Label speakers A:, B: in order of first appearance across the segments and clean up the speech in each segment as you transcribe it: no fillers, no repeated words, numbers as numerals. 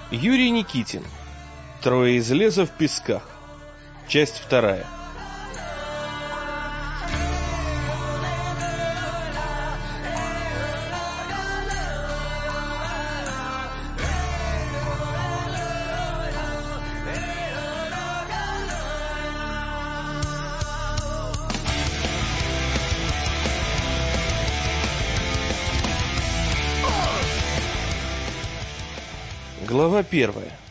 A: Юрий Никитин. Трое из леса в песках. Часть 2. Глава 1.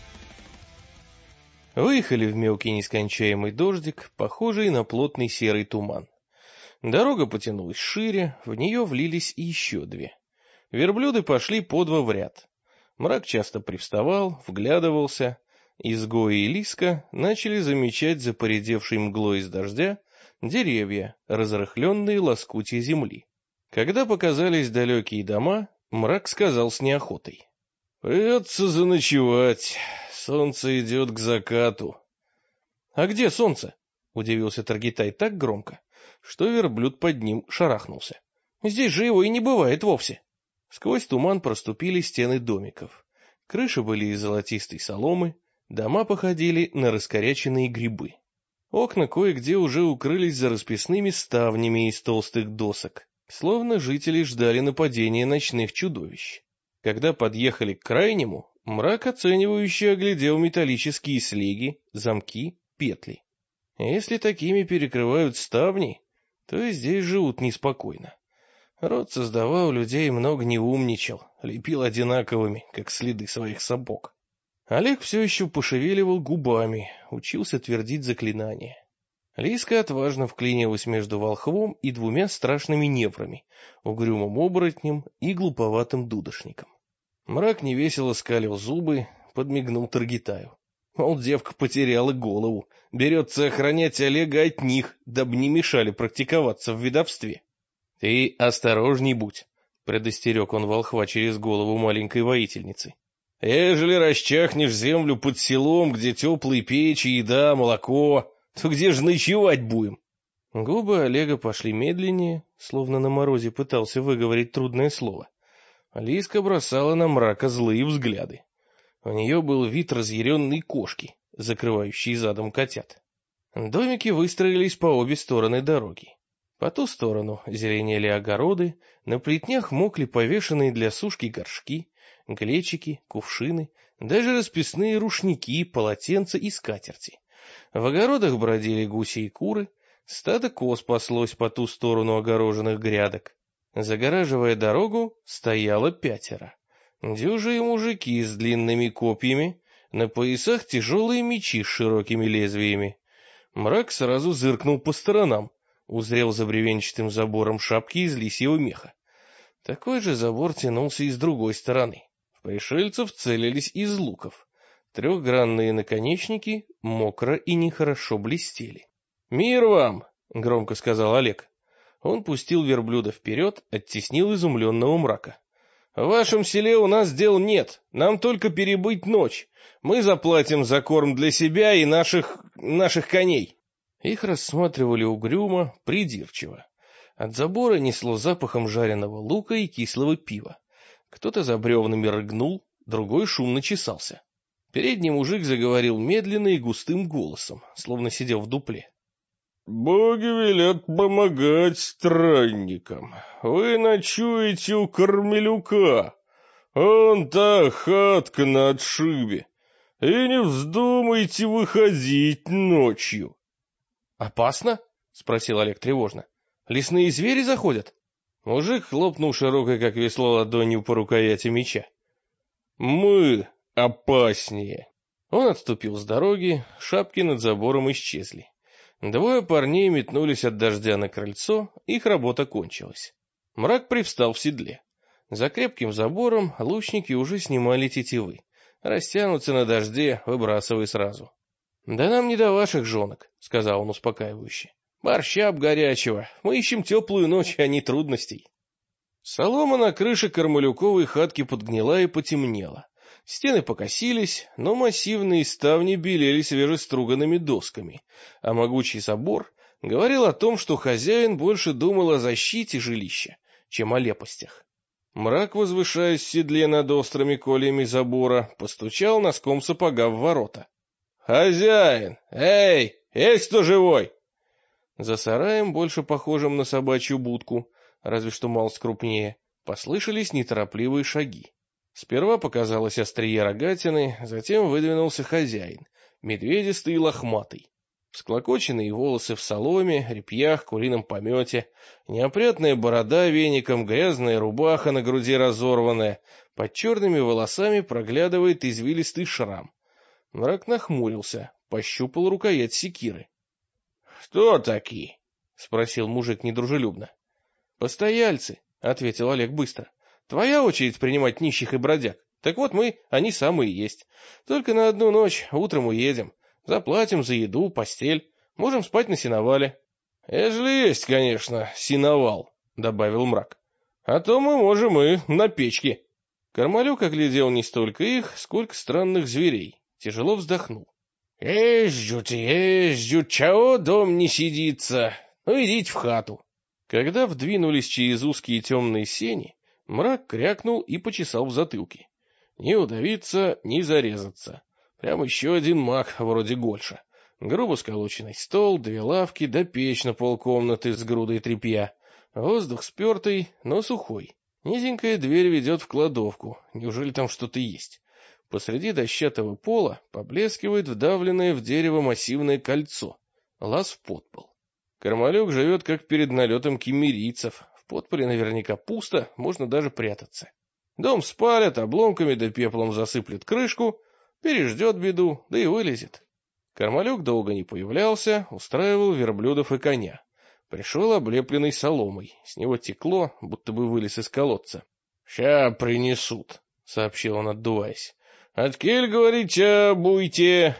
A: Выехали в мелкий нескончаемый дождик, похожий на плотный серый туман. Дорога потянулась шире, в нее влились еще две. Верблюды пошли по два в ряд. Мрак часто привставал, вглядывался. Изгои и Лиска начали замечать за поредевшей мглой из дождя деревья, разрыхленные лоскутья земли. Когда показались далекие дома, Мрак сказал с неохотой: «Придется заночевать. Солнце идет к закату». «А где солнце?» — удивился Таргитай так громко, что верблюд под ним шарахнулся. «Здесь же его и не бывает вовсе». Сквозь туман проступили стены домиков. Крыши были из золотистой соломы, дома походили на раскоряченные грибы. Окна кое-где уже укрылись за расписными ставнями из толстых досок, словно жители ждали нападения ночных чудовищ. Когда подъехали к крайнему, Мрак оценивающе оглядел металлические слеги, замки, петли. Если такими перекрывают ставни, то и здесь живут неспокойно. Род создавал людей, много не умничал, лепил одинаковыми, как следы своих сапог. Олег все еще пошевеливал губами, учился твердить заклинания. Лиска отважно вклинилась между волхвом и двумя страшными неврами, угрюмым оборотнем и глуповатым дудошником. Мрак невесело скалил зубы, подмигнул Таргитаю. Мол, девка потеряла голову, берется охранять Олега от них, дабы не мешали практиковаться в ведовстве. — Ты осторожней будь, — предостерег он волхва через голову маленькой воительницы. — Ежели расчахнешь землю под селом, где теплые печи, еда, молоко, то где же ночевать будем? Губы Олега пошли медленнее, словно на морозе пытался выговорить трудное слово. Лиска бросала на Мрака злые взгляды. У нее был вид разъяренной кошки, закрывающей задом котят. Домики выстроились по обе стороны дороги. По ту сторону зеленели огороды, на плетнях мокли повешенные для сушки горшки, глечики, кувшины, даже расписные рушники, полотенца и скатерти. В огородах бродили гуси и куры, стадо коз паслось по ту сторону огороженных грядок. Загораживая дорогу, стояло 5. Дюжие мужики с длинными копьями, на поясах тяжелые мечи с широкими лезвиями. Мрак сразу зыркнул по сторонам, узрел за бревенчатым забором шапки из лисьего меха. Такой же забор тянулся и с другой стороны. В пришельцев целились из луков. Трехгранные наконечники мокро и нехорошо блестели. «Мир вам!» — громко сказал Олег. Он пустил верблюда вперед, оттеснил изумленного Мрака. — В вашем селе у нас дел нет, нам только перебыть ночь. Мы заплатим за корм для себя и наших коней. Их рассматривали угрюмо, придирчиво. От забора несло запахом жареного лука и кислого пива. Кто-то за бревнами рыгнул, другой шумно чесался. Передний мужик заговорил медленно и густым голосом, словно сидел в дупле. «Боги велят помогать странникам. Вы ночуете у Кормелюка. Он та хатка на отшибе. И не вздумайте выходить ночью». «Опасно?» — спросил Олег тревожно. «Лесные звери заходят?» Мужик хлопнул широкой, как весло, ладонью по рукояти меча. «Мы опаснее». Он отступил с дороги, шапки над забором исчезли. Двое парней метнулись от дождя на крыльцо, их работа кончилась. Мрак привстал в седле. За крепким забором лучники уже снимали тетивы. Растянутся на дожде, выбрасывай сразу. — Да нам не до ваших жонок, — сказал он успокаивающе. — Борща б горячего, мы ищем теплую ночь, а не трудностей. Солома на крыше Кормалюковой хатки подгнила и потемнела. Стены покосились, но массивные ставни белели свежеструганными досками, а могучий забор говорил о том, что хозяин больше думал о защите жилища, чем о лепостях. Мрак, возвышаясь в седле над острыми кольями забора, постучал носком сапога в ворота. «Хозяин! Эй, есть кто живой?» За сараем, больше похожим на собачью будку, разве что малость крупнее, послышались неторопливые шаги. Сперва показалось острие рогатины, затем выдвинулся хозяин, медведистый и лохматый. Всклокоченные волосы в соломе, репьях, курином помете, неопрятная борода веником, грязная рубаха на груди разорванная, под черными волосами проглядывает извилистый шрам. Мрак нахмурился, пощупал рукоять секиры. — Кто такие? — спросил мужик недружелюбно. — Постояльцы, — ответил Олег быстро. — Твоя очередь принимать нищих и бродяг. Так вот мы, они самые и есть. Только на одну ночь, утром уедем. Заплатим за еду, постель. Можем спать на сеновале. — Ежели есть, конечно, сеновал, — добавил Мрак. — А то мы можем и на печке. Кармалюк оглядел не столько их, сколько странных зверей. Тяжело вздохнул. — Езжут, чего дом не сидится? Ну, идите в хату. Когда вдвинулись через узкие темные сени, Мрак крякнул и почесал в затылке. Не удавиться, не зарезаться. Прям еще один маг, вроде Гольша. Грубо сколоченный стол, 2 лавки, да печь на полкомнаты с грудой тряпья. Воздух спертый, но сухой. Низенькая дверь ведет в кладовку. Неужели там что-то есть? Посреди дощатого пола поблескивает вдавленное в дерево массивное кольцо. Лаз в подпол. Кармалюк живет, как перед налетом киммерийцев. В подполе наверняка пусто, можно даже прятаться. Дом спалят, обломками да пеплом засыплет крышку, переждет беду, да и вылезет. Кармалюк долго не появлялся, устраивал верблюдов и коня. Пришел облепленный соломой, с него текло, будто бы вылез из колодца. — Ща принесут, — сообщил он, отдуваясь. — Откель, говорите, будете?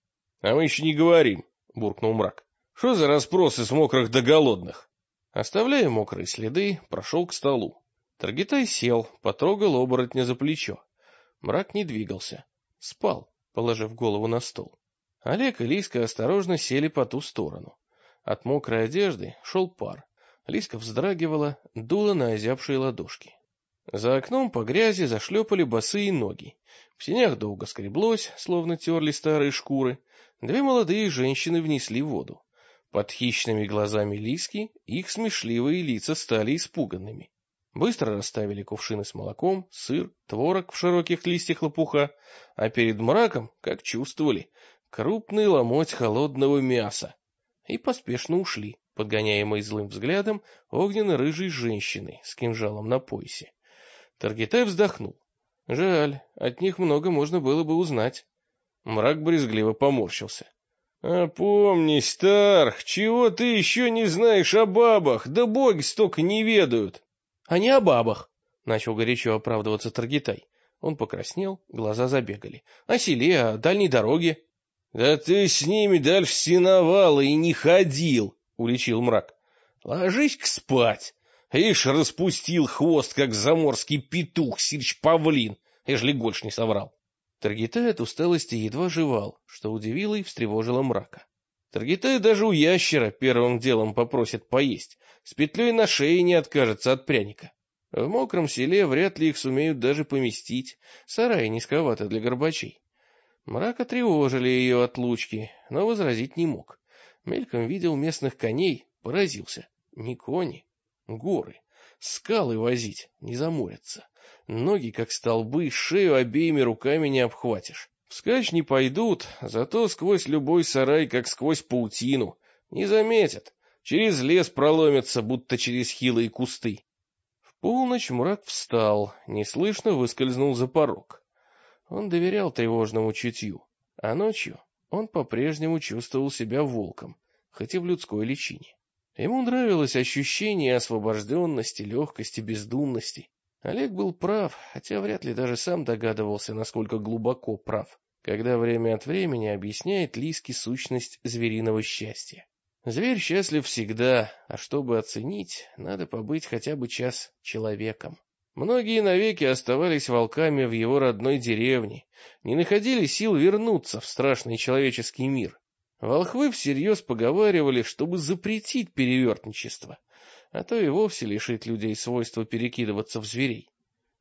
A: — А мы еще не говорим, — буркнул Мрак. — Что за расспросы с мокрых до голодных? Оставляя мокрые следы, прошел к столу. Таргитай сел, потрогал оборотня за плечо. Мрак не двигался. Спал, положив голову на стол. Олег и Лиска осторожно сели по ту сторону. От мокрой одежды шел пар. Лиска вздрагивала, дула на озябшие ладошки. За окном по грязи зашлепали босые ноги. В сенях долго скреблось, словно терли старые шкуры. 2 молодые женщины внесли воду. Под хищными глазами Лиски их смешливые лица стали испуганными. Быстро расставили кувшины с молоком, сыр, творог в широких листьях лопуха, а перед Мраком, как чувствовали, крупный ломоть холодного мяса. И поспешно ушли, подгоняемые злым взглядом огненно-рыжей женщины с кинжалом на поясе. Таргитай вздохнул. Жаль, от них много можно было бы узнать. Мрак брезгливо поморщился. — Опомнись, Тарх, чего ты еще не знаешь о бабах? Да боги столько не ведают. — А не о бабах, — начал горячо оправдываться Таргитай. Он покраснел, глаза забегали. — О селе, о дальней дороге. — Да ты с ними дальше сеновала и не ходил, — уличил Мрак. — Ложись-ка спать. Ишь, распустил хвост, как заморский петух, сирч-павлин, ежели Гольш не соврал. Таргитай от усталости едва жевал, что удивило и встревожило Мрака. Таргитай даже у ящера первым делом попросит поесть, с петлей на шее не откажется от пряника. В мокром селе вряд ли их сумеют даже поместить, сараи низковаты для горбачей. Мрака тревожили ее отлучки, но возразить не мог. Мельком видел местных коней, поразился. Не кони, горы. Скалы возить, не заморятся. Ноги, как столбы, шею обеими руками не обхватишь. Вскачь не пойдут, зато сквозь любой сарай, как сквозь паутину. Не заметят. Через лес проломятся, будто через хилые кусты. В полночь Мрак встал, неслышно выскользнул за порог. Он доверял тревожному чутью, а ночью он по-прежнему чувствовал себя волком, хоть и в людской личине. Ему нравилось ощущение освобожденности, легкости, бездумности. Олег был прав, хотя вряд ли даже сам догадывался, насколько глубоко прав, когда время от времени объясняет Лиске сущность звериного счастья. Зверь счастлив всегда, а чтобы оценить, надо побыть хотя бы час человеком. Многие навеки оставались волками в его родной деревне, не находили сил вернуться в страшный человеческий мир. Волхвы всерьез поговаривали, чтобы запретить перевертничество, а то и вовсе лишить людей свойства перекидываться в зверей.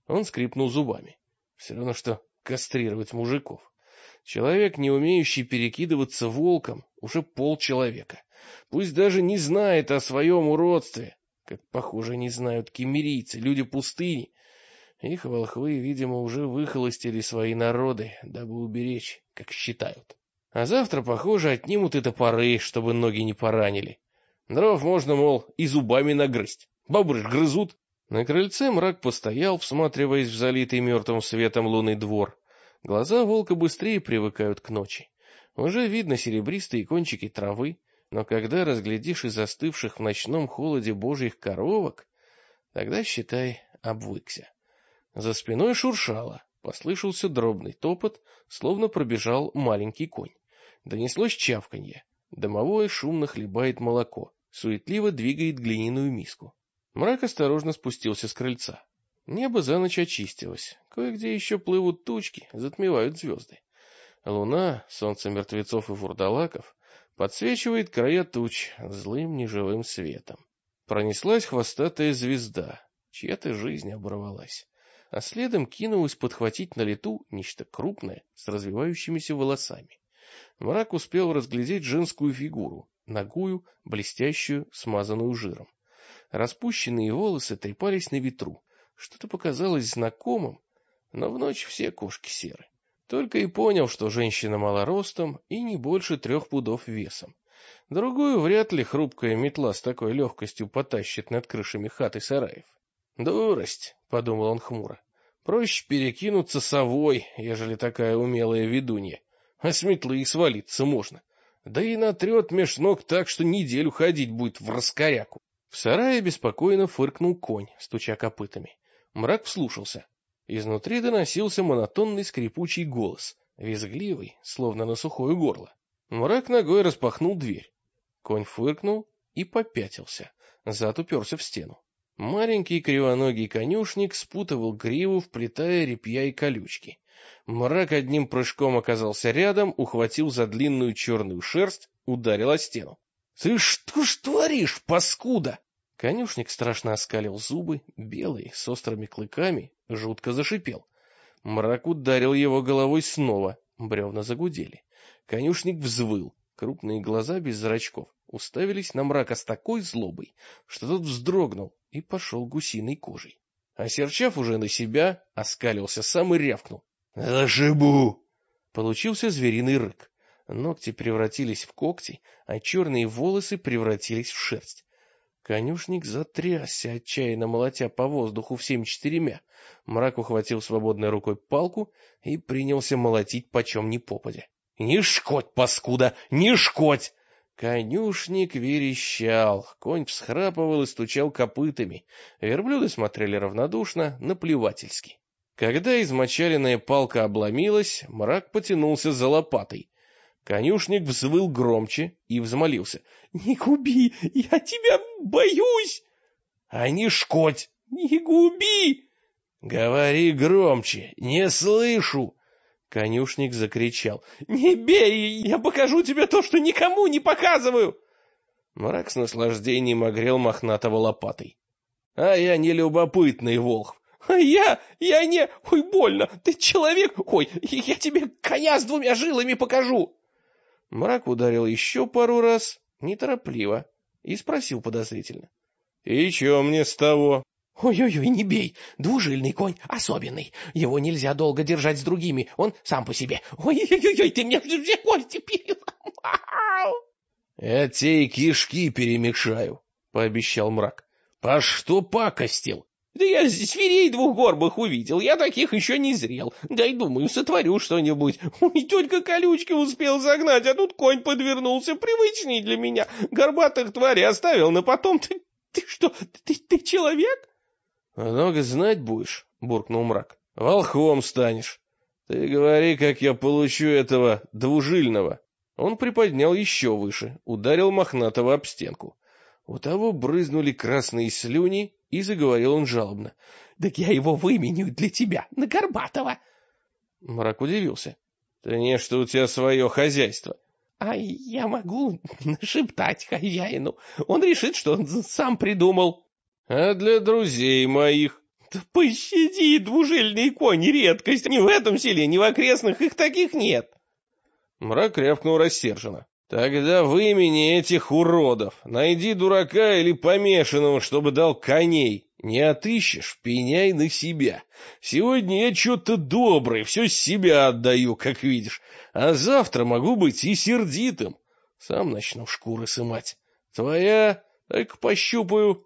A: Он скрипнул зубами. Все равно, что кастрировать мужиков. Человек, не умеющий перекидываться волком, уже полчеловека. Пусть даже не знает о своем уродстве, как, похоже, не знают киммерийцы, люди пустыни. Их волхвы, видимо, уже выхолостили свои народы, дабы уберечь, как считают. А завтра, похоже, отнимут и топоры, чтобы ноги не поранили. Дров можно, мол, и зубами нагрызть. Бобры ж грызут. На крыльце Мрак постоял, всматриваясь в залитый мертвым светом лунный двор. Глаза волка быстрее привыкают к ночи. Уже видно серебристые кончики травы, но когда разглядишь и застывших в ночном холоде божьих коровок, тогда, считай, обвыкся. За спиной шуршало, послышался дробный топот, словно пробежал маленький конь. Донеслось чавканье. Домовой шумно хлебает молоко, суетливо двигает глиняную миску. Мрак осторожно спустился с крыльца. Небо за ночь очистилось, кое-где еще плывут тучки, затмевают звезды. Луна, солнце мертвецов и вурдалаков, подсвечивает края туч злым неживым светом. Пронеслась хвостатая звезда, чья-то жизнь оборвалась, а следом кинулась подхватить на лету нечто крупное с развивающимися волосами. Мрак успел разглядеть женскую фигуру, нагую, блестящую, смазанную жиром. Распущенные волосы трепались на ветру. Что-то показалось знакомым, но в ночь все кошки серы. Только и понял, что женщина мала ростом и не больше 3 пудов весом. Другую вряд ли хрупкая метла с такой легкостью потащит над крышами хат и сараев. «Дурость», — подумал он хмуро, — «проще перекинуться совой, ежели такая умелая ведунья, а с метлы и свалиться можно. Да и натрет меж ног так, что неделю ходить будет в раскоряку». В сарае беспокойно фыркнул конь, стуча копытами. Мрак вслушался. Изнутри доносился монотонный скрипучий голос, визгливый, словно на сухое горло. Мрак ногой распахнул дверь. Конь фыркнул и попятился, зад уперся в стену. Маленький кривоногий конюшник спутывал гриву, вплетая репья и колючки. Мрак одним прыжком оказался рядом, ухватил за длинную черную шерсть, ударил о стену. — Ты что ж творишь, паскуда? Конюшник страшно оскалил зубы, белые, с острыми клыками, жутко зашипел. Мрак ударил его головой снова, бревна загудели. Конюшник взвыл, крупные глаза без зрачков уставились на Мрака с такой злобой, что тот вздрогнул и пошел гусиной кожей. Осерчав уже на себя, оскалился сам и рявкнул. «Зашибу!» Получился звериный рык. Ногти превратились в когти, а черные волосы превратились в шерсть. Конюшник затрясся, отчаянно молотя по воздуху всеми 4. Мрак ухватил свободной рукой палку и принялся молотить почем ни попадя. «Не шкодь, паскуда, не шкодь!» Конюшник верещал, конь всхрапывал и стучал копытами. Верблюды смотрели равнодушно, наплевательски. Когда измочаленная палка обломилась, Мрак потянулся за лопатой. Конюшник взвыл громче и взмолился. — Не губи, я тебя боюсь! — А не шкодь! — Не губи! — Говори громче, не слышу! Конюшник закричал. — Не бей, я покажу тебе то, что никому не показываю! Мрак с наслаждением огрел мохнатого лопатой. — А я не любопытный волхв. — А я не... Ой, больно, ты человек... Ой, я тебе коня с 2 жилами покажу! Мрак ударил еще пару раз, неторопливо, и спросил подозрительно. — И че мне с того? — Ой-ой-ой, не бей, 2-жильный конь особенный, его нельзя долго держать с другими, он сам по себе. Ой-ой-ой, ты мне все кости переломал! — Я те и кишки перемешаю, — пообещал Мрак. — По что пакостил? Да я зверей 2 горбых увидел, я таких еще не зрел. Дай, думаю, сотворю что-нибудь. Ой, только колючки успел загнать, а тут конь подвернулся, привычный для меня. Горбатых тварей оставил на потом. Ты что, ты человек? — Много знать будешь, — буркнул Мрак. — Волхвом станешь. Ты говори, как я получу этого 2-жильного. Он приподнял еще выше, ударил мохнатого об стенку. У того брызнули красные слюни, и заговорил он жалобно. — Так я его выменю для тебя, на Горбатого. Мрак удивился. — Да не, что у тебя свое хозяйство. — А я могу нашептать хозяину. Он решит, что он сам придумал. — А для друзей моих? Да пощади, двужильные кони — редкость. Ни в этом селе, ни в окрестных их таких нет. Мрак рявкнул рассерженно. Тогда вымени этих уродов. Найди дурака или помешанного, чтобы дал коней. Не отыщешь — пеняй на себя. Сегодня я что-то добрый, все с себя отдаю, как видишь. А завтра могу быть и сердитым. Сам начну шкуры сымать. Твоя? Так пощупаю.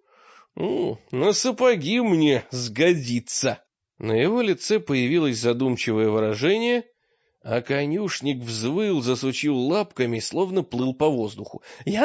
A: На сапоги мне сгодится. На его лице появилось задумчивое выражение, а конюшник взвыл, засучил лапками, словно плыл по воздуху. — Я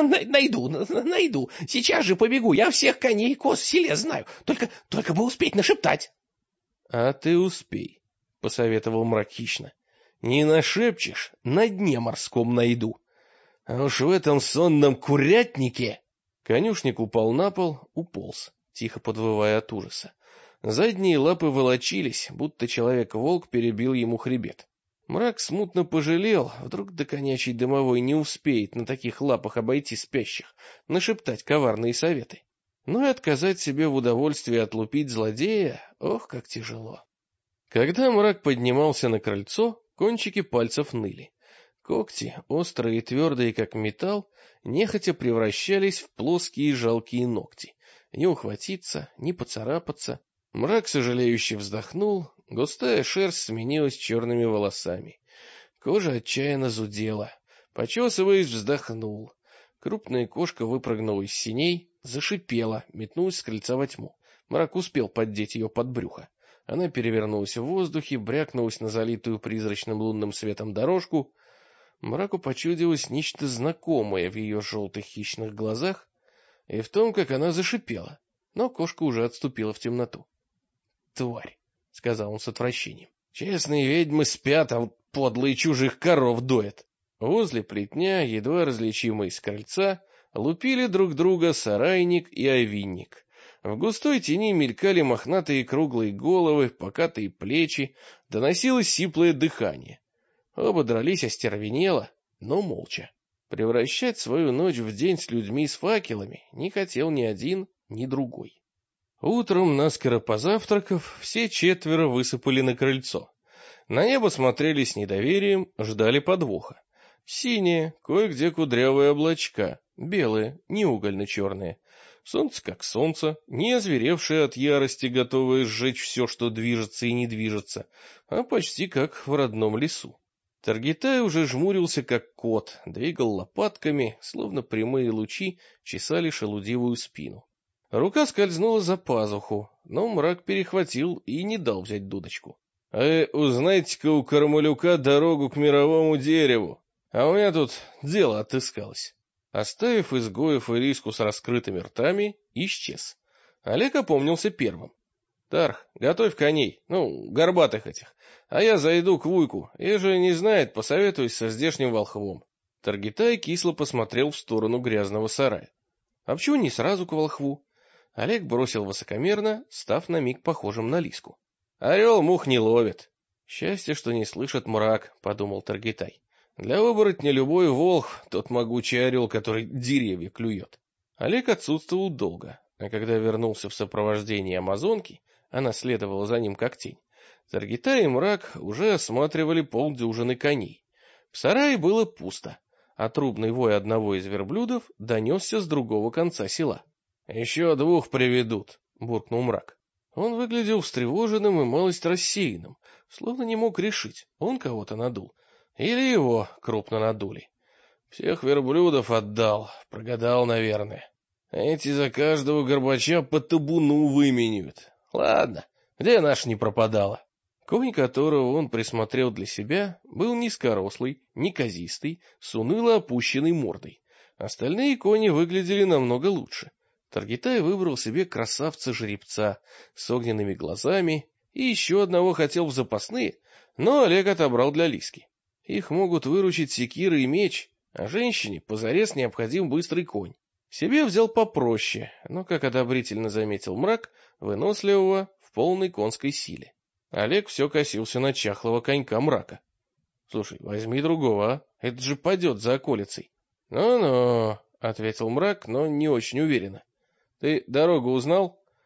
A: найду. Сейчас же побегу. Я всех коней и коз в селе знаю. Только бы успеть нашептать. — А ты успей, — посоветовал мрак хищно. — Не нашепчешь — на дне морском найду. А уж в этом сонном курятнике... Конюшник упал на пол, уполз, тихо подвывая от ужаса. Задние лапы волочились, будто человек-волк перебил ему хребет. Мрак смутно пожалел, вдруг до конячей дымовой не успеет на таких лапах обойти спящих, нашептать коварные советы. Но и отказать себе в удовольствии отлупить злодея, ох, как тяжело. Когда мрак поднимался на крыльцо, кончики пальцев ныли. Когти, острые и твердые, как металл, нехотя превращались в плоские жалкие ногти. Не ухватиться, не поцарапаться. Мрак сожалеюще вздохнул, густая шерсть сменилась черными волосами. Кожа отчаянно зудела. Почесываясь, вздохнул. Крупная кошка выпрыгнула из синей, зашипела, метнулась с крыльца во тьму. Мрак успел поддеть ее под брюхо. Она перевернулась в воздухе, брякнулась на залитую призрачным лунным светом дорожку. Мраку почудилось нечто знакомое в ее желтых хищных глазах и в том, как она зашипела, но кошка уже отступила в темноту. «Тварь!» — сказал он с отвращением. «Честные ведьмы спят, а вот подлые чужих коров доят». Возле плетня, едва различимые с крыльца, лупили друг друга сарайник и овинник. В густой тени мелькали мохнатые круглые головы, покатые плечи, доносилось сиплое дыхание. Оба дрались остервенело, но молча. Превращать свою ночь в день с людьми с факелами не хотел ни один, ни другой. Утром, наскоро позавтракав, все четверо высыпали на крыльцо. На небо смотрели с недоверием, ждали подвоха. Синие, кое-где кудрявые облачка, белые, не угольно-черные. Солнце как солнце, не озверевшее от ярости, готовое сжечь все, что движется и не движется, а почти как в родном лесу. Таргитай уже жмурился, как кот, двигал лопатками, словно прямые лучи чесали шелудивую спину. Рука скользнула за пазуху, но мрак перехватил и не дал взять дудочку. Узнайте-ка у Кармалюка дорогу к мировому дереву, а у меня тут дело отыскалось». Оставив изгоев и риску с раскрытыми ртами, исчез. Олег опомнился первым. «Тарх, готовь коней, горбатых этих, а я зайду к Вуйку, ежели не знает, посоветуюсь со здешним волхвом». Таргитай кисло посмотрел в сторону грязного сарая. «А почему не сразу к волхву?» Олег бросил высокомерно, став на миг похожим на лиску. «Орел мух не ловит». «Счастье, что не слышит мрак», — подумал Таргитай. «Для оборотня любой волхв — тот могучий орел, который деревья клюет». Олег отсутствовал долго, а когда вернулся в сопровождении амазонки, она следовала за ним как тень, Таргитай и мрак уже осматривали полдюжины коней. В сарае было пусто, а трубный вой одного из верблюдов донесся с другого конца села. «Еще двух приведут», — буркнул мрак. Он выглядел встревоженным и малость рассеянным, словно не мог решить, он кого-то надул, или его крупно надули. Всех верблюдов отдал, прогадал, наверное. Эти за каждого горбача по табуну выменяют. Ладно, где наша не пропадала? Конь, которого он присмотрел для себя, был низкорослый, неказистый, с уныло опущенной мордой. Остальные кони выглядели намного лучше. Таргитай выбрал себе красавца-жеребца с огненными глазами и еще одного хотел в запасные, но Олег отобрал для Лиски. Их могут выручить секира и меч, а женщине позарез необходим быстрый конь. Себе взял попроще, но, как одобрительно заметил мрак, выносливого в полной конской силе. Олег все косился на чахлого конька мрака. — Слушай, возьми другого, а? Это же падет за околицей. Ну-ну, — ответил мрак, но не очень уверенно. — Ты дорогу узнал?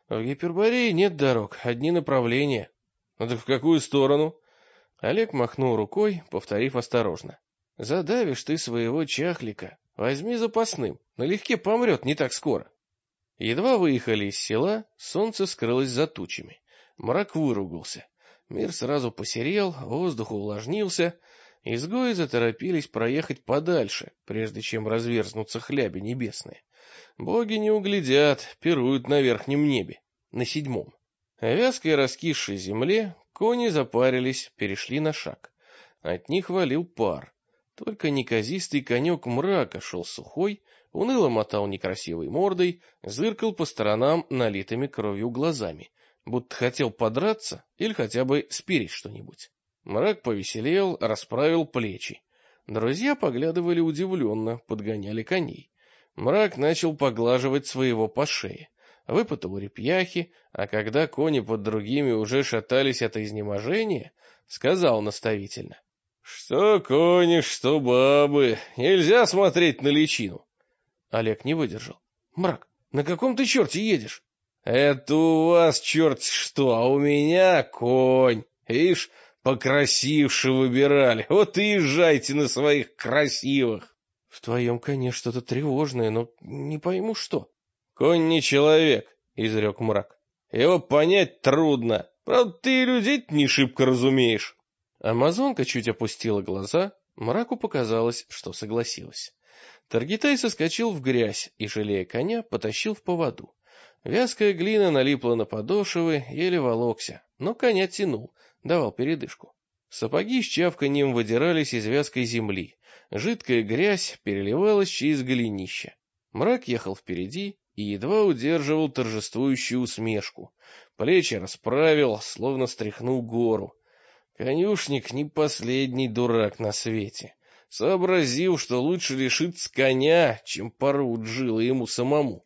A: В Гиперборее нет дорог, одни направления. Ну так в какую сторону? Олег махнул рукой, повторив осторожно. Задавишь ты своего чахлика, возьми запасным, налегке помрет не так скоро. Едва выехали из села, солнце скрылось за тучами. Мрак выругался. Мир сразу посерел, воздух увлажнился. Изгои заторопились проехать подальше, прежде чем разверзнутся хляби небесные. Боги не углядят, пируют на верхнем небе, на 7-м. На вязкой раскисшей земле кони запарились, перешли на шаг. От них валил пар. Только неказистый конек Мрака шел сухой, уныло мотал некрасивой мордой, зыркал по сторонам налитыми кровью глазами, будто хотел подраться или хотя бы спереть что-нибудь. Мрак повеселел, расправил плечи. Друзья поглядывали удивленно, подгоняли коней. Мрак начал поглаживать своего по шее, выпутал репьяхи, а когда кони под другими уже шатались от изнеможения, сказал наставительно: «Что кони, что бабы, нельзя смотреть на личину». Олег не выдержал. «Мрак, на каком ты черте едешь?» «Это у вас черт что, а у меня конь. Ишь, покрасивше выбирали, вот и езжайте на своих красивых». «В твоем коне что-то тревожное, но не пойму что». «Конь не человек», — изрек Мрак. «Его понять трудно. Правда, ты и людей не шибко разумеешь». Амазонка чуть опустила глаза, Мраку показалось, что согласилась. Таргитай соскочил в грязь и, жалея коня, потащил в поводу. Вязкая глина налипла на подошвы, еле волокся, но коня тянул, давал передышку. Сапоги с чавканьем выдирались из вязкой земли, жидкая грязь переливалась через голенища. Мрак ехал впереди и едва удерживал торжествующую усмешку. Плечи расправил, словно стряхнул гору. Конюшник не последний дурак на свете. Сообразил, что лучше лишиться коня, чем порвут жилы ему самому.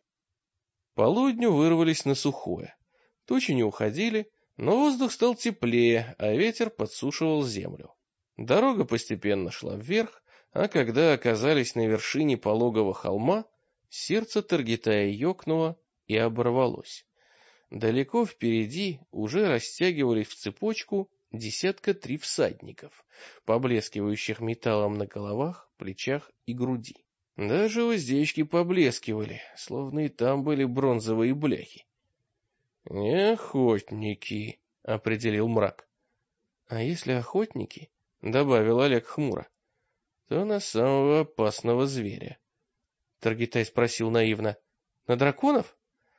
A: Полудню вырвались на сухое. Тучи не уходили, но воздух стал теплее, а ветер подсушивал землю. Дорога постепенно шла вверх, а когда оказались на вершине пологого холма, сердце Таргитая ёкнуло и оборвалось. Далеко впереди уже растягивались в цепочку 3 всадников, поблескивающих металлом на головах, плечах и груди. Даже уздечки поблескивали, словно и там были бронзовые бляхи. «Не охотники», — определил Мрак. «А если охотники», — добавил Олег хмуро, — «то на самого опасного зверя». Таргитай спросил наивно: «На драконов?»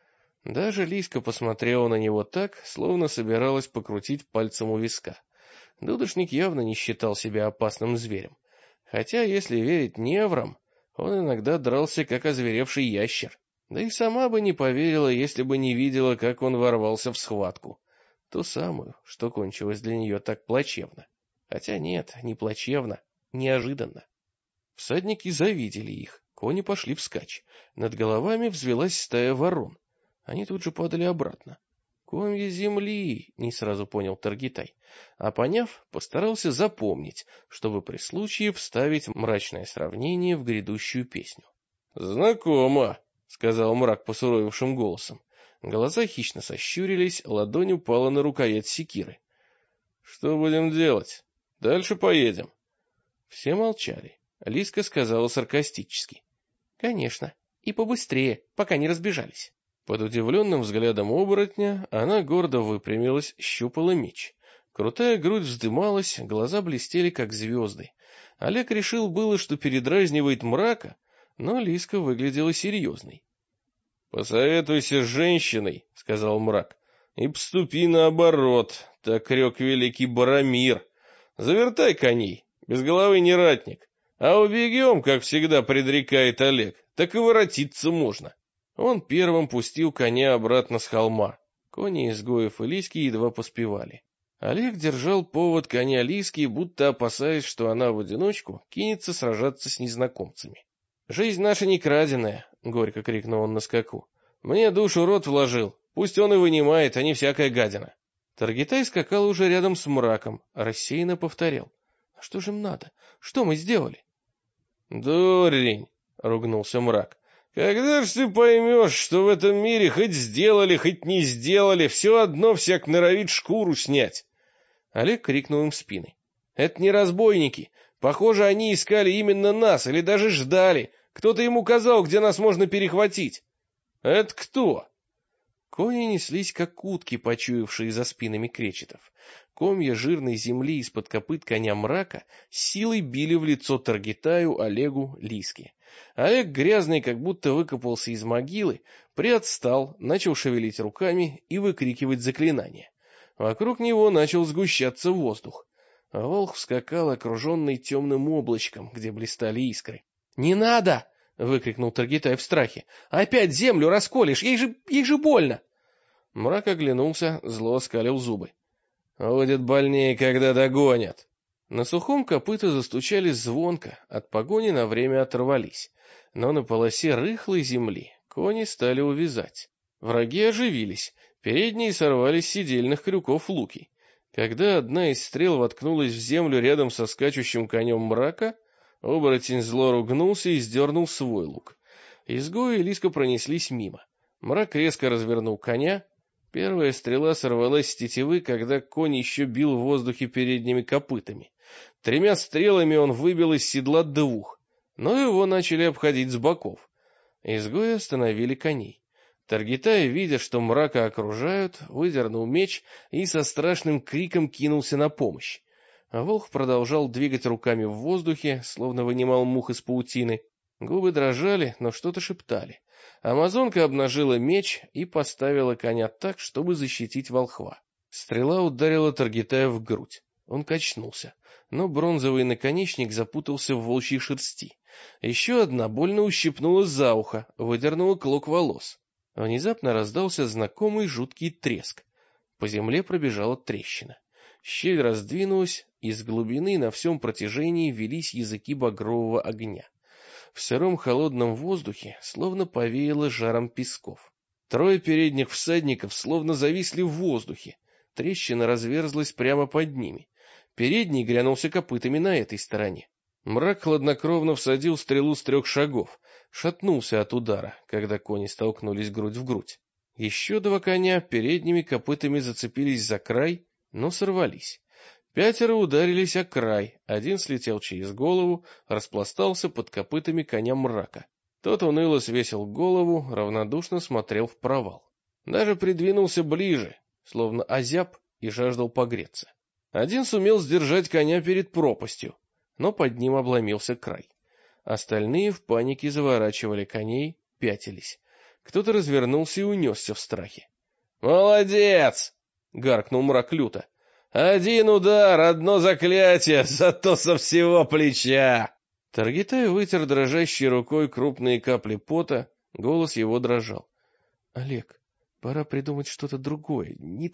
A: Даже Лиска посмотрела на него так, словно собиралась покрутить пальцем у виска. Дудошник явно не считал себя опасным зверем. Хотя, если верить неврам, он иногда дрался, как озверевший ящер. Да и сама бы не поверила, если бы не видела, как он ворвался в схватку. Ту самую, что кончилось для нее так плачевно. Хотя нет, не плачевно, неожиданно. Всадники завидели их, кони пошли вскачь. Над головами взвелась стая ворон. Они тут же падали обратно. «Комья земли», — не сразу понял Таргитай, а поняв, постарался запомнить, чтобы при случае вставить мрачное сравнение в грядущую песню. «Знакомо», — сказал Мрак посуровевшим голосом. Глаза хищно сощурились, ладонь упала на рукоять секиры. «Что будем делать? Дальше поедем». Все молчали. Лиска сказала саркастически: «Конечно, и побыстрее, пока не разбежались». Под удивленным взглядом оборотня она гордо выпрямилась, щупала меч. Крутая грудь вздымалась, глаза блестели, как звезды. Олег решил было, что передразнивает Мрака, но Лиска выглядела серьезной. «Посоветуйся с женщиной», — сказал Мрак, — «и поступи наоборот, так рёк великий Барамир. Завертай коней, без головы не ратник, а убегем, как всегда предрекает Олег, так и воротиться можно». Он первым пустил коня обратно с холма. Кони изгоев и Лиски едва поспевали. Олег держал повод коня Лиски, будто опасаясь, что она в одиночку кинется сражаться с незнакомцами. «Жизнь наша не краденая», — горько крикнул он на скаку. «Мне душу рот вложил, пусть он и вынимает, а не всякая гадина». Таргитай скакал уже рядом с Мраком, рассеянно повторял: «А что же им надо? Что мы сделали?» «Дурень», — ругнулся Мрак. Когда ж ты поймешь, что в этом мире хоть сделали, хоть не сделали, все одно всяк норовит шкуру снять? Олег крикнул им в спины. Это не разбойники. Похоже, они искали именно нас или даже ждали. Кто-то им указал, где нас можно перехватить. Это кто? Кони неслись, как утки, почуявшие за спинами кречетов. Комья жирной земли из-под копыт коня Мрака силой били в лицо Таргитаю, Олегу, Лиске. Олег, грязный, как будто выкопался из могилы, приотстал, начал шевелить руками и выкрикивать заклинания. Вокруг него начал сгущаться воздух. Волх скакал, окруженный темным облачком, где блистали искры. — Не надо! — выкрикнул Таргитай в страхе. — Опять землю расколешь, ей же больно! Мрак оглянулся, зло скалил зубы. — Будет больнее, когда догонят. На сухом копыта застучали звонко, от погони на время оторвались. Но на полосе рыхлой земли кони стали увязать. Враги оживились, передние сорвались с седельных крюков луки. Когда одна из стрел воткнулась в землю рядом со скачущим конем Мрака, оборотень зло ругнулся и сдернул свой лук. Изгои и Лиска пронеслись мимо. Мрак резко развернул коня. Первая стрела сорвалась с тетивы, когда конь еще бил в воздухе передними копытами. 3 стрелами он выбил из седла 2, но его начали обходить с боков. Изгои остановили коней. Таргитай, видя, что Мрака окружают, выдернул меч и со страшным криком кинулся на помощь. А волк продолжал двигать руками в воздухе, словно вынимал мух из паутины. Губы дрожали, но что-то шептали. Амазонка обнажила меч и поставила коня так, чтобы защитить волхва. Стрела ударила Таргитая в грудь. Он качнулся, но бронзовый наконечник запутался в волчьей шерсти. Еще одна больно ущипнула за ухо, выдернула клок волос. Внезапно раздался знакомый жуткий треск. По земле пробежала трещина. Щель раздвинулась, из глубины на всем протяжении велись языки багрового огня. В сыром холодном воздухе словно повеяло жаром песков. 3 передних всадников словно зависли в воздухе. Трещина разверзлась прямо под ними. Передний грянулся копытами на этой стороне. Мрак хладнокровно всадил стрелу с 3 шагов, шатнулся от удара, когда кони столкнулись грудь в грудь. Еще 2 коня передними копытами зацепились за край, но сорвались. 5 ударились о край, 1 слетел через голову, распластался под копытами коня Мрака. Тот уныло свесил голову, равнодушно смотрел в провал. Даже придвинулся ближе, словно озяб и жаждал погреться. 1 сумел сдержать коня перед пропастью, но под ним обломился край. Остальные в панике заворачивали коней, пятились. Кто-то развернулся и унесся в страхе. «Молодец!» — гаркнул Мрак люто. 1 удар, 1 заклятие, зато со всего плеча!» Таргитай вытер дрожащей рукой крупные капли пота, голос его дрожал. — Олег, пора придумать что-то другое, не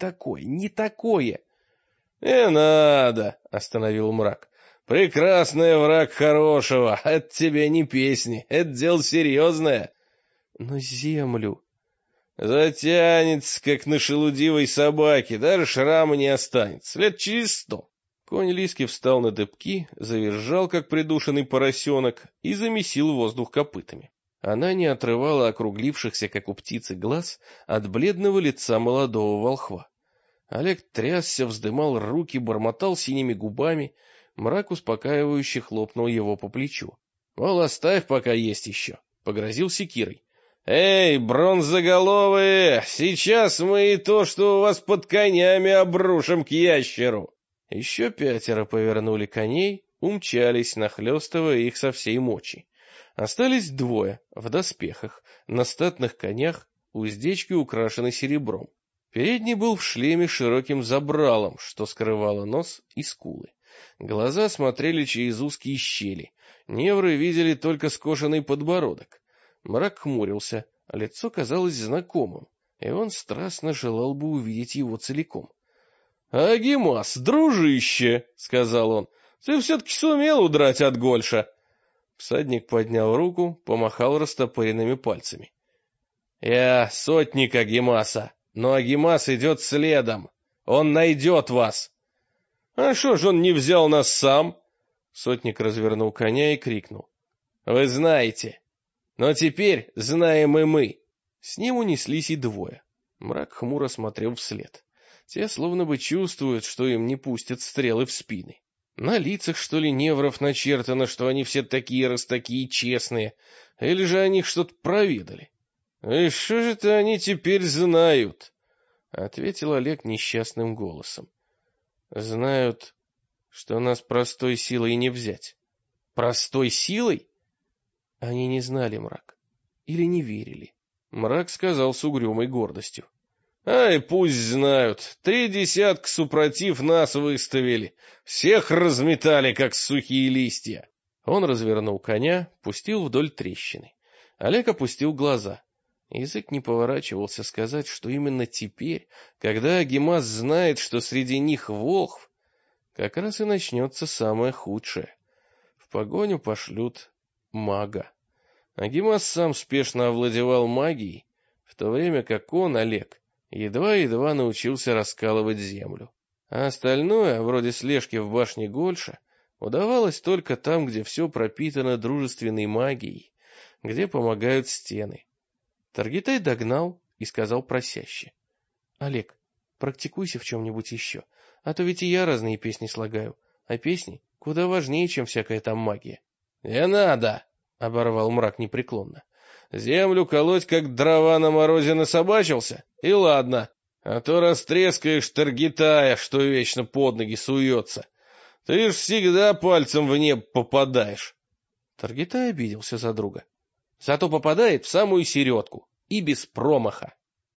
A: такое. — Не надо, — остановил Мрак. — Прекрасный враг хорошего, это тебе не песни, это дело серьезное. — Но землю... Затянется, как на шелудивой собаке, даже шрама не останется, лет через 100. Конь Лиски встал на дыбки, завизжал, как придушенный поросенок, и замесил воздух копытами. Она не отрывала округлившихся, как у птицы, глаз от бледного лица молодого волхва. Олег трясся, вздымал руки, бормотал синими губами. Мрак успокаивающе хлопнул его по плечу. — Мол, оставь, пока есть еще, — погрозил секирой. «Эй, бронзоголовые, сейчас мы и то, что у вас под конями, обрушим к ящеру!» Еще 5 повернули коней, умчались, нахлестывая их со всей мочи. Остались 2 в доспехах, на статных конях, уздечки украшены серебром. Передний был в шлеме с широким забралом, что скрывало нос и скулы. Глаза смотрели через узкие щели, невры видели только скошенный подбородок. Мрак хмурился, а лицо казалось знакомым, и он страстно желал бы увидеть его целиком. — Агимас, дружище, — сказал он, — ты все-таки сумел удрать от Гольша. Всадник поднял руку, помахал растопыренными пальцами. — Я сотник Агимаса, но Агимас идет следом. Он найдет вас. — А что ж он не взял нас сам? Сотник развернул коня и крикнул. — Вы знаете. Но теперь знаем и мы. С ним унеслись и двое. Мрак хмуро смотрел вслед. Те словно бы чувствуют, что им не пустят стрелы в спины. На лицах, что ли, невров начертано, что они все такие раз такие честные, или же они что-то проведали? — И что же это они теперь знают? — ответил Олег несчастным голосом. — Знают, что нас простой силой не взять. — Простой силой? Они не знали, Мрак, или не верили. Мрак сказал с угрюмой гордостью. Ай, пусть знают, 3 десятка супротив нас выставили, всех разметали, как сухие листья. Он развернул коня, пустил вдоль трещины. Олег опустил глаза. Язык не поворачивался сказать, что именно теперь, когда Агимас знает, что среди них волхв, как раз и начнется самое худшее. В погоню пошлют мага. Агимас сам спешно овладевал магией, в то время как он, Олег, едва-едва научился раскалывать землю. А остальное, вроде слежки в башне Гольша, удавалось только там, где все пропитано дружественной магией, где помогают стены. Таргитай догнал и сказал просяще. — Олег, практикуйся в чем-нибудь еще, а то ведь и я разные песни слагаю, а песни куда важнее, чем всякая там магия. — Не надо! — оборвал Мрак непреклонно. Землю колоть, как дрова на морозе насобачился? И ладно, а то растрескаешь Таргитая, что вечно под ноги суется. Ты ж всегда пальцем в небо попадаешь. Таргитай обиделся за друга. Зато попадает в самую середку, и без промаха.